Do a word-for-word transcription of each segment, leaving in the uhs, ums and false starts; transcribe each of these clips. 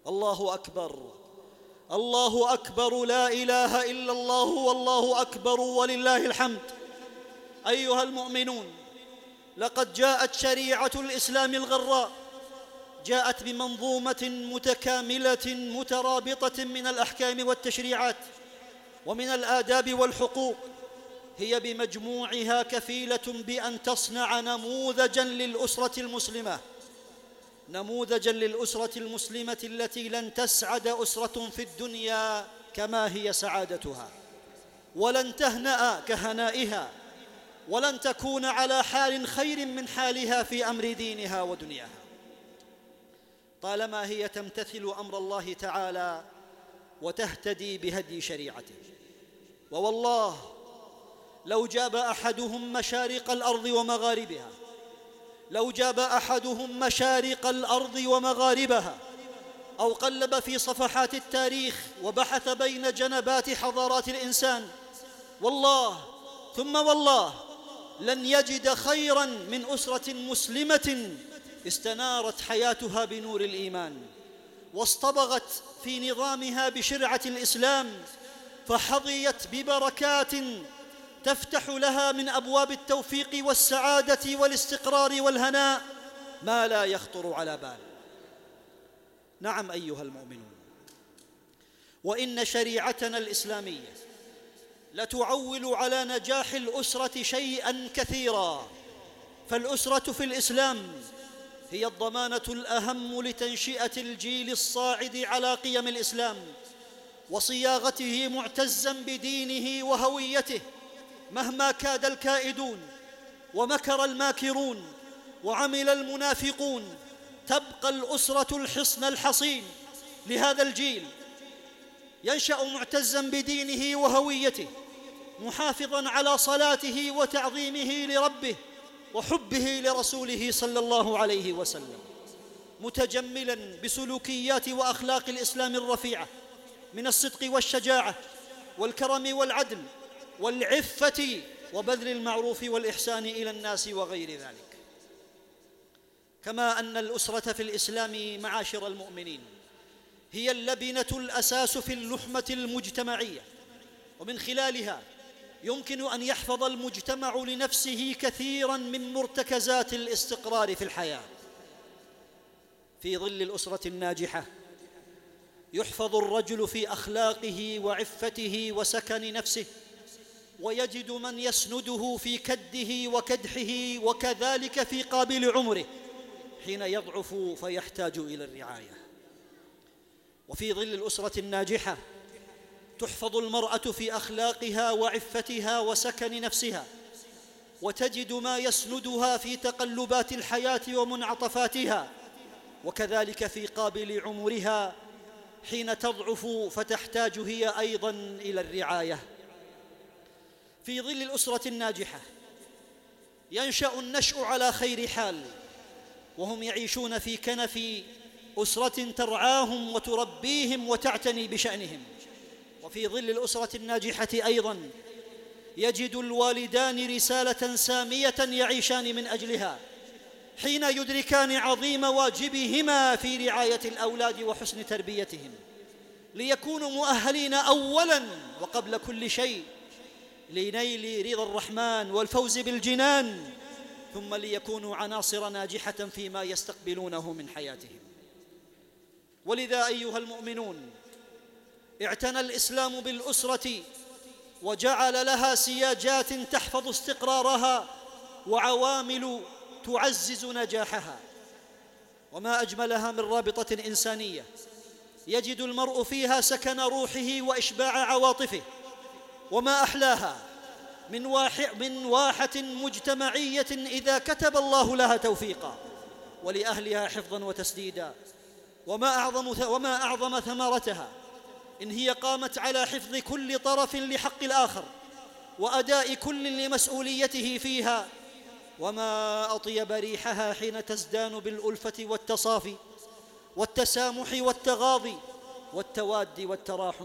الله أكبر، الله أكبر، لا إله إلا الله والله أكبر ولله الحمد. أيها المؤمنون، لقد جاءت شريعة الإسلام الغراء، جاءت بمنظومة متكاملة مترابطة من الأحكام والتشريعات ومن الآداب والحقوق، هي بمجموعها كفيلة بأن تصنع نموذجاً للأسرة المسلمة، نموذجاً للأسرة المسلمة التي لن تسعد أسرة في الدنيا كما هي سعادتها، ولن تهنأ كهنائها، ولن تكون على حال خير من حالها في أمر دينها ودنياها، طالما هي تمتثل أمر الله تعالى وتهتدي بهدي شريعته. ووالله لو جاب أحدهم مشارق الأرض ومغاربها، لو جاب أحدهم مشارق الأرض ومغاربها، أو قلب في صفحات التاريخ وبحث بين جنبات حضارات الإنسان، والله ثم والله لن يجد خيراً من أسرة مسلمة استنارت حياتها بنور الإيمان، واصطبغت في نظامها بشرعة الإسلام، فحظيت ببركات تفتح لها من أبواب التوفيق والسعادة والاستقرار والهناء ما لا يخطر على بال. نعم أيها المؤمنون، وإن شريعتنا الإسلامية لتعول على نجاح الأسرة شيئاً كثيراً، فالأسرة في الإسلام هي الضمانة الأهم لتنشئة الجيل الصاعد على قيم الإسلام وصياغته معتزاً بدينه وهويته، مهما كاد الكائدون ومكر الماكرون وعمل المنافقون، تبقى الأسرة الحصن الحصين لهذا الجيل، ينشأ معتزاً بدينه وهويته، محافظاً على صلاته وتعظيمه لربه وحبه لرسوله صلى الله عليه وسلم، متجملاً بسلوكيات وأخلاق الإسلام الرفيعة من الصدق والشجاعة والكرم والعدل والعفة وبذل المعروف والإحسان إلى الناس وغير ذلك. كما أن الأسرة في الإسلام معاشر المؤمنين هي اللبنة الأساس في اللحمة المجتمعية، ومن خلالها يمكن أن يحفظ المجتمع لنفسه كثيراً من مرتكزات الاستقرار في الحياة. في ظل الأسرة الناجحة يحفظ الرجل في أخلاقه وعفته وسكن نفسه، ويجد من يسنده في كده وكدحه، وكذلك في قابل عمره حين يضعف فيحتاج إلى الرعاية. وفي ظل الأسرة الناجحة تحفظ المرأة في أخلاقها وعفتها وسكن نفسها، وتجد ما يسندها في تقلبات الحياة ومنعطفاتها، وكذلك في قابل عمرها حين تضعف فتحتاج هي أيضاً إلى الرعاية. في ظل الأسرة الناجحة ينشأ النشء على خير حال، وهم يعيشون في كنف أسرة ترعاهم وتربيهم وتعتني بشأنهم. وفي ظل الأسرة الناجحة أيضاً يجد الوالدان رسالة سامية يعيشان من أجلها حين يدركان عظيم واجبهما في رعاية الأولاد وحسن تربيتهم، ليكونوا مؤهلين أولاً وقبل كل شيء لنيل رضا الرحمن والفوز بالجنان، ثم ليكونوا عناصر ناجحة فيما يستقبلونه من حياتهم. ولذا أيها المؤمنون، اعتنى الإسلام بالأسرة وجعل لها سياجات تحفظ استقرارها وعوامل تعزز نجاحها. وما أجملها من رابطة إنسانية يجد المرء فيها سكن روحه وإشباع عواطفه، وما أحلاها من, واح من واحة مجتمعية إذا كتب الله لها توفيقا ولأهلها حفظا وتسديدا، وما أعظم, وما أعظم ثمرتها إن هي قامت على حفظ كل طرف لحق الآخر وأداء كل لمسؤوليته فيها، وما أطيب ريحها حين تزدان بالألفة والتصافي والتسامح والتغاضي والتواد والتراحم.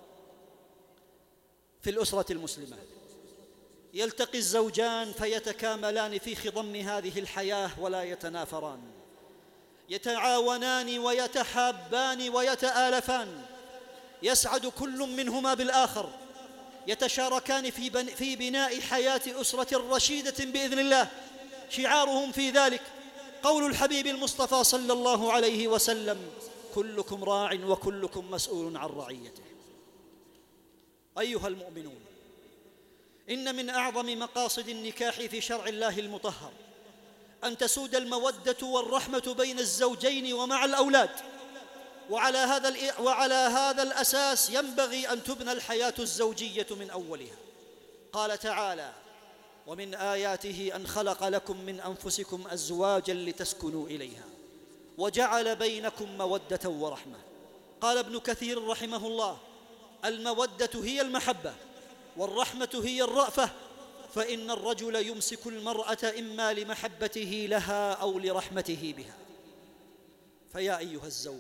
في الأسرة المسلمة يلتقي الزوجان فيتكاملان في خضم هذه الحياة ولا يتنافران، يتعاونان ويتحابان ويتآلفان، يسعد كل منهما بالآخر، يتشاركان في, في بناء حياة أسرة رشيدة بإذن الله. شعارهم في ذلك قول الحبيب المصطفى صلى الله عليه وسلم: كلكم راع وكلكم مسؤول عن رعيته. أيها المؤمنون، إن من أعظم مقاصد النكاح في شرع الله المطهر أن تسود المودة والرحمة بين الزوجين ومع الأولاد، وعلى هذا وعلى هذا الأساس ينبغي أن تبنى الحياة الزوجية من أولها. قال تعالى: ومن آياته أن خلق لكم من أنفسكم أزواجا لتسكنوا إليها وجعل بينكم مودة ورحمة. قال ابن كثير رحمه الله: المودة هي المحبة، والرحمة هي الرأفة، فإن الرجل يمسك المرأة إما لمحبته لها أو لرحمته بها. فيا أيها الزوج،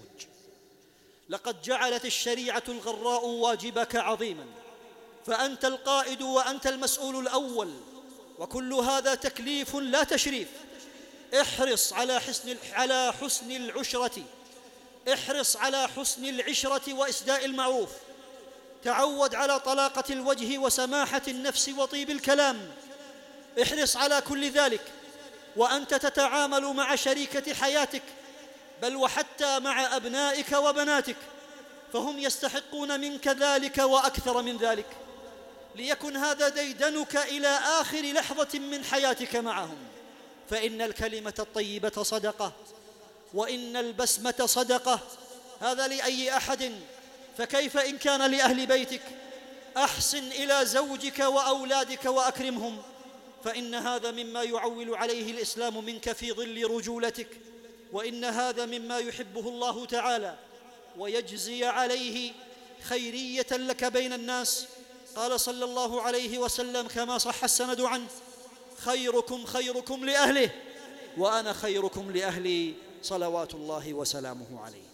لقد جعلت الشريعة الغراء واجبك عظيما، فأنت القائد وأنت المسؤول الأول، وكل هذا تكليف لا تشريف. احرص على حسن على حسن العشرة احرص على حسن العشرة وإسداء المعروف. تعود على طلاقة الوجه وسماحة النفس وطيب الكلام. احرص على كل ذلك وأنت تتعامل مع شريكة حياتك، بل وحتى مع أبنائك وبناتك، فهم يستحقون منك ذلك وأكثر من ذلك. ليكن هذا ديدنك إلى آخر لحظة من حياتك معهم، فإن الكلمة الطيبة صدقة، وإن البسمة صدقة. هذا لأي أحد، فكيف إن كان لأهل بيتك؟ أحسن إلى زوجك وأولادك وأكرمهم، فإن هذا مما يعول عليه الإسلام منك في ظل رجولتك، وإن هذا مما يحبه الله تعالى ويجزي عليه خيرية لك بين الناس. قال صلى الله عليه وسلم كما صح السند عنه: خيركم خيركم لأهله وأنا خيركم لأهلي، صلوات الله وسلامه عليه.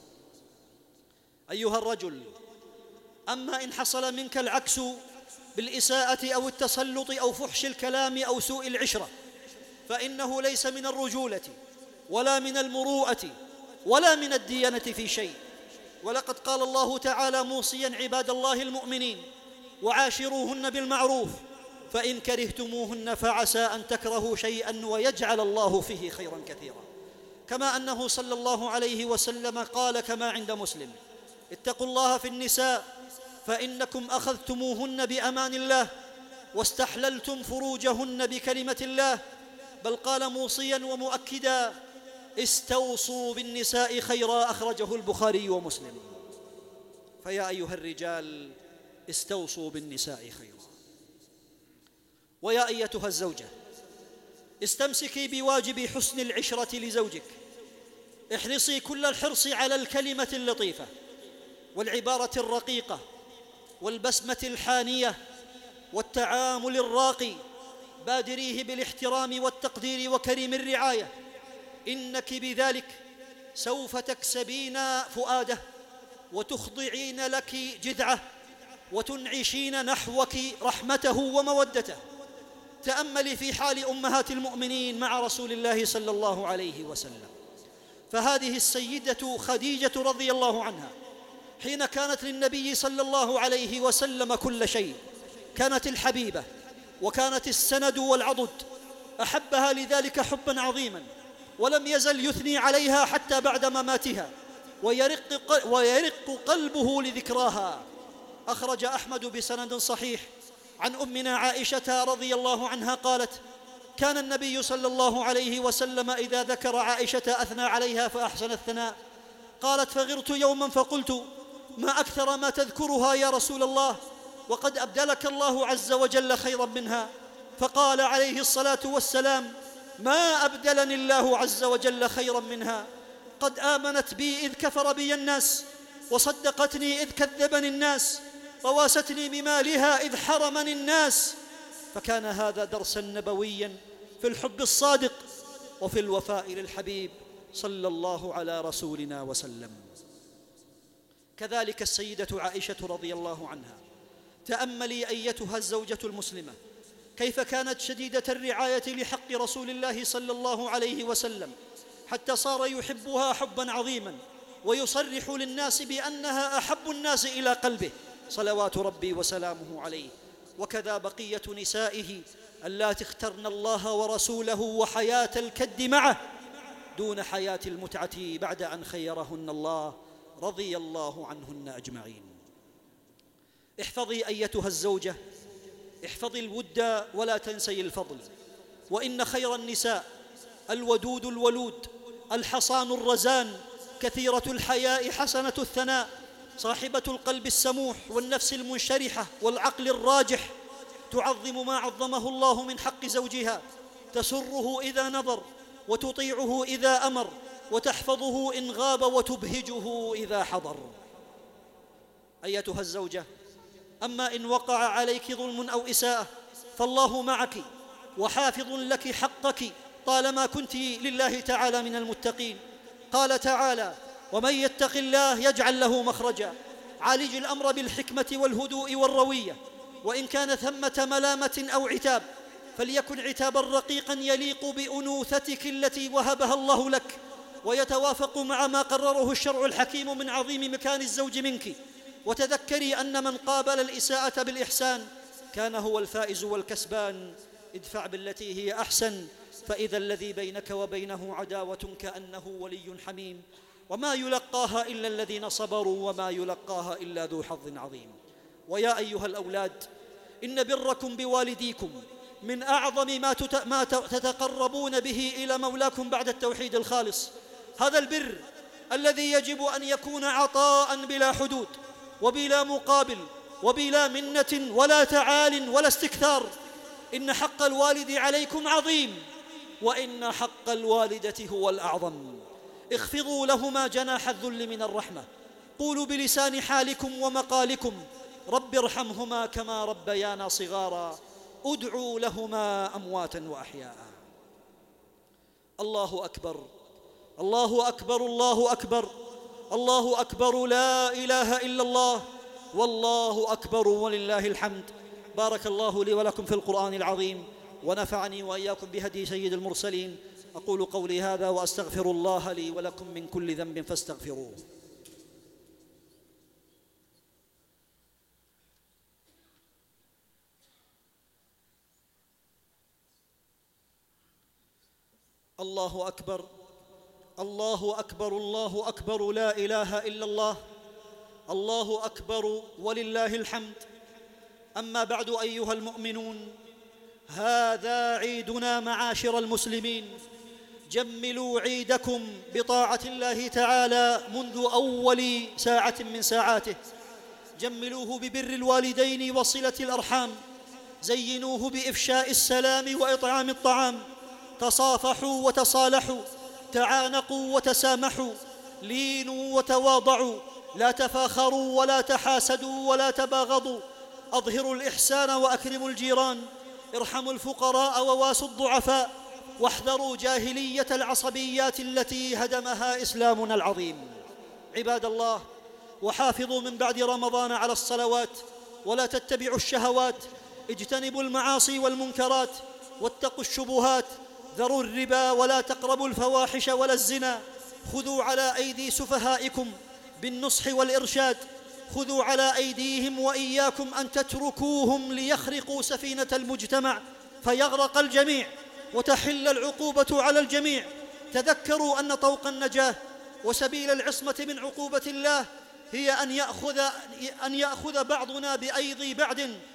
أيها الرجل، أما إن حصل منك العكس بالإساءة أو التسلط أو فحش الكلام أو سوء العشرة، فإنه ليس من الرجولة ولا من المروءة ولا من الديانة في شيء. ولقد قال الله تعالى موصيا عباد الله المؤمنين: وعاشروهن بالمعروف فإن كرهتموهن فعسى أن تكرهوا شيئا ويجعل الله فيه خيرا كثيرا. كما أنه صلى الله عليه وسلم قال كما عند مسلم: اتقوا الله في النساء فإنكم أخذتموهن بأمان الله واستحللتم فروجهن بكلمة الله. بل قال موصيا ومؤكدا: استوصوا بالنساء خيرا، أخرجه البخاري ومسلم. فيا أيها الرجال، استوصوا بالنساء خيرا. ويا أيتها الزوجة، استمسكي بواجب حسن العشرة لزوجك. احرصي كل الحرص على الكلمة اللطيفة والعبارة الرقيقة والبسمة الحانية والتعامل الراقي. بادريه بالاحترام والتقدير وكريم الرعاية، إنك بذلك سوف تكسبين فؤاده وتخضعين لك جذعه وتنعشين نحوك رحمته ومودته. تأملي في حال أمهات المؤمنين مع رسول الله صلى الله عليه وسلم، فهذه السيدة خديجة رضي الله عنها حين كانت للنبي صلى الله عليه وسلم كل شيء، كانت الحبيبة وكانت السند والعضد، أحبها لذلك حبا عظيما، ولم يزل يثني عليها حتى بعد مماتها ويرق, ويرق قلبه لذكراها. أخرج أحمد بسند صحيح عن أمنا عائشة رضي الله عنها قالت: كان النبي صلى الله عليه وسلم إذا ذكر عائشة أثنى عليها فأحسن الثناء. قالت: فغرت يوما فقلت: ما أكثر ما تذكرها يا رسول الله، وقد أبدلك الله عز وجل خيرا منها. فقال عليه الصلاة والسلام: ما أبدلني الله عز وجل خيرا منها، قد آمنت بي إذ كفر بي الناس، وصدقتني إذ كذبني الناس، وواستني بمالها إذ حرمني الناس. فكان هذا درسا نبويا في الحب الصادق وفي الوفاء للحبيب صلى الله على رسولنا وسلم. كذلك السيدة عائشة رضي الله عنها. تأملي أيتها الزوجة المسلمة كيف كانت شديدة الرعاية لحق رسول الله صلى الله عليه وسلم، حتى صار يحبها حبا عظيما، ويصرح للناس بأنها أحب الناس إلى قلبه صلوات ربي وسلامه عليه. وكذا بقية نسائه اللاتي اخترن الله ورسوله وحياة الكد معه دون حياة المتعة بعد أن خيرهن الله، رضي الله عنهن أجمعين. احفظي أيتها الزوجة، احفظي الود ولا تنسي الفضل، وإن خير النساء الودود الولود الحصان الرزان كثيرة الحياء حسنة الثناء، صاحبة القلب السموح والنفس المنشرحة والعقل الراجح، تعظم ما عظمه الله من حق زوجها، تسره إذا نظر وتطيعه إذا أمر، وتحفظه إن غاب وتبهجه إذا حضر. أيتها الزوجة، أما إن وقع عليك ظلم أو إساءة فالله معك وحافظ لك حقك طالما كنت لله تعالى من المتقين. قال تعالى: ومن يتق الله يجعل له مخرجا. عالج الأمر بالحكمة والهدوء والروية، وإن كان ثمة ملامة أو عتاب فليكن عتابا رقيقا يليق بأنوثتك التي وهبها الله لك، ويتوافق مع ما قرره الشرع الحكيم من عظيم مكان الزوج منك. وتذكري أن من قابل الإساءة بالإحسان كان هو الفائز والكسبان. ادفع بالتي هي أحسن، فإذا الذي بينك وبينه عداوة كأنه ولي حميم. وما يلقاها إلا الذين صبروا وما يلقاها إلا ذو حظ عظيم. ويا أيها الأولاد، إن بركم بوالديكم من أعظم ما تتقربون به إلى مولاكم بعد التوحيد الخالص. هذا البر الذي يجب أن يكون عطاء بلا حدود وبلا مقابل وبلا منة ولا تعال ولا استكثار. إن حق الوالد عليكم عظيم، وإن حق الوالدة هو الأعظم. اخفضوا لهما جناح الذل من الرحمة، قولوا بلسان حالكم ومقالكم: رب ارحمهما كما ربيانا صغارا. ادعوا لهما أمواتا وأحياء. الله أكبر، الله أكبر، الله أكبر، الله أكبر، لا إله إلا الله، والله أكبر ولله الحمد. بارك الله لي ولكم في القرآن العظيم، ونفعني وإياكم بهدي سيد المرسلين. أقول قولي هذا وأستغفر الله لي ولكم من كل ذنب فاستغفروه. الله أكبر، الله أكبر، الله أكبر، لا إله إلا الله، الله أكبر ولله الحمد. أما بعد أيها المؤمنون، هذا عيدنا معاشر المسلمين. جملوا عيدكم بطاعة الله تعالى منذ أول ساعة من ساعاته. جملوه ببر الوالدين وصلة الأرحام، زينوه بإفشاء السلام وإطعام الطعام، تصافحوا وتصالحوا، تعانقوا وتسامحوا، لينوا وتواضعوا، لا تفاخروا ولا تحاسدوا ولا تباغضوا، أظهروا الإحسان وأكرموا الجيران، ارحموا الفقراء وواسوا الضعفاء، واحذروا جاهلية العصبيات التي هدمها إسلامنا العظيم. عباد الله، وحافظوا من بعد رمضان على الصلوات، ولا تتبعوا الشهوات، اجتنبوا المعاصي والمنكرات، واتقوا الشبهات، ذروا الربا ولا تقربوا الفواحش ولا الزنا. خذوا على أيدي سفهائكم بالنصح والإرشاد، خذوا على أيديهم وإياكم أن تتركوهم ليخرقوا سفينة المجتمع فيغرق الجميع وتحل العقوبة على الجميع. تذكروا أن طوق النجاة وسبيل العصمة من عقوبة الله هي أن يأخذ, أن يأخذ بعضنا بأيدي بعض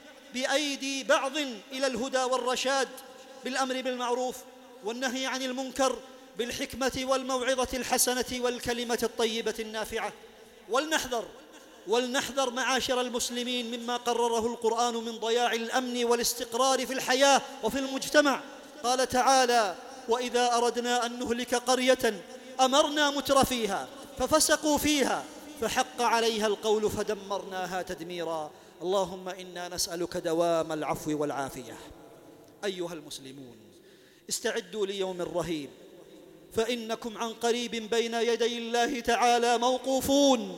بأيدي بعض إلى الهدى والرشاد، بالأمر بالمعروف والنهي عن المنكر، بالحكمة والموعظة الحسنة والكلمة الطيبة النافعة. ولنحذر ولنحذر معاشر المسلمين مما قرره القرآن من ضياع الأمن والاستقرار في الحياة وفي المجتمع. قال تعالى: وإذا أردنا أن نهلك قرية أمرنا مترفيها ففسقوا فيها فحق عليها القول فدمرناها تدميرا. اللهم إنا نسألك دوام العفو والعافية. أيها المسلمون، استعدوا ليوم رهيب، فإنكم عن قريب بين يدي الله تعالى موقوفون،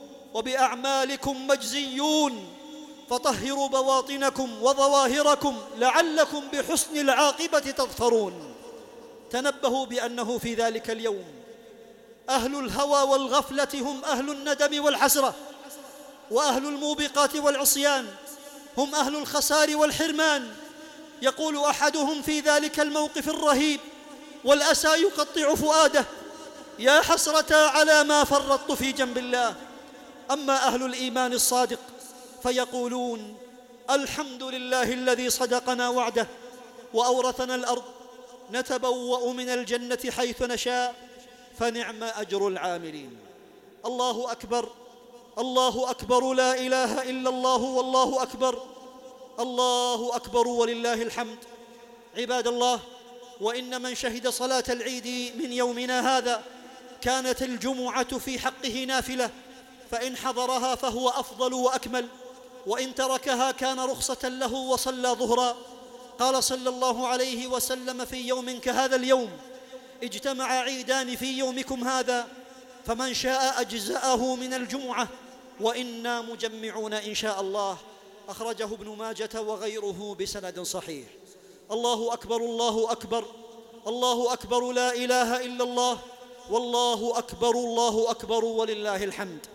وبأعمالكم مجزيون، فطهروا بواطنكم وظواهركم لعلكم بحسن العاقبة تظفرون. تنبهوا بأنه في ذلك اليوم أهل الهوى والغفلة هم أهل الندم والحسرة، وأهل الموبقات والعصيان هم أهل الخسار والحرمان. يقول أحدهم في ذلك الموقف الرهيب والأسى يقطع فؤاده: يا حسرة على ما فرطت في جنب الله. أما أهل الإيمان الصادق فيقولون: الحمد لله الذي صدقنا وعده وأورثنا الأرض نتبوأ من الجنة حيث نشاء فنعم أجر العاملين. الله أكبر، الله أكبر، لا إله إلا الله، والله أكبر، الله أكبر ولله الحمد. عباد الله، وإن من شهد صلاة العيد من يومنا هذا كانت الجمعة في حقه نافلة، فإن حضرها فهو أفضل وأكمل، وإن تركها كان رخصة له وصلى ظهرا. قال صلى الله عليه وسلم: في يوم كهذا اليوم اجتمع عيدان في يومكم هذا، فمن شاء أجزأه من الجمعة، وإنا مجمعون إن شاء الله. أخرجه ابن ماجة وغيره بسند صحيح. الله أكبر، الله أكبر، الله أكبر، لا إله إلا الله، والله أكبر، الله أكبر ولله الحمد.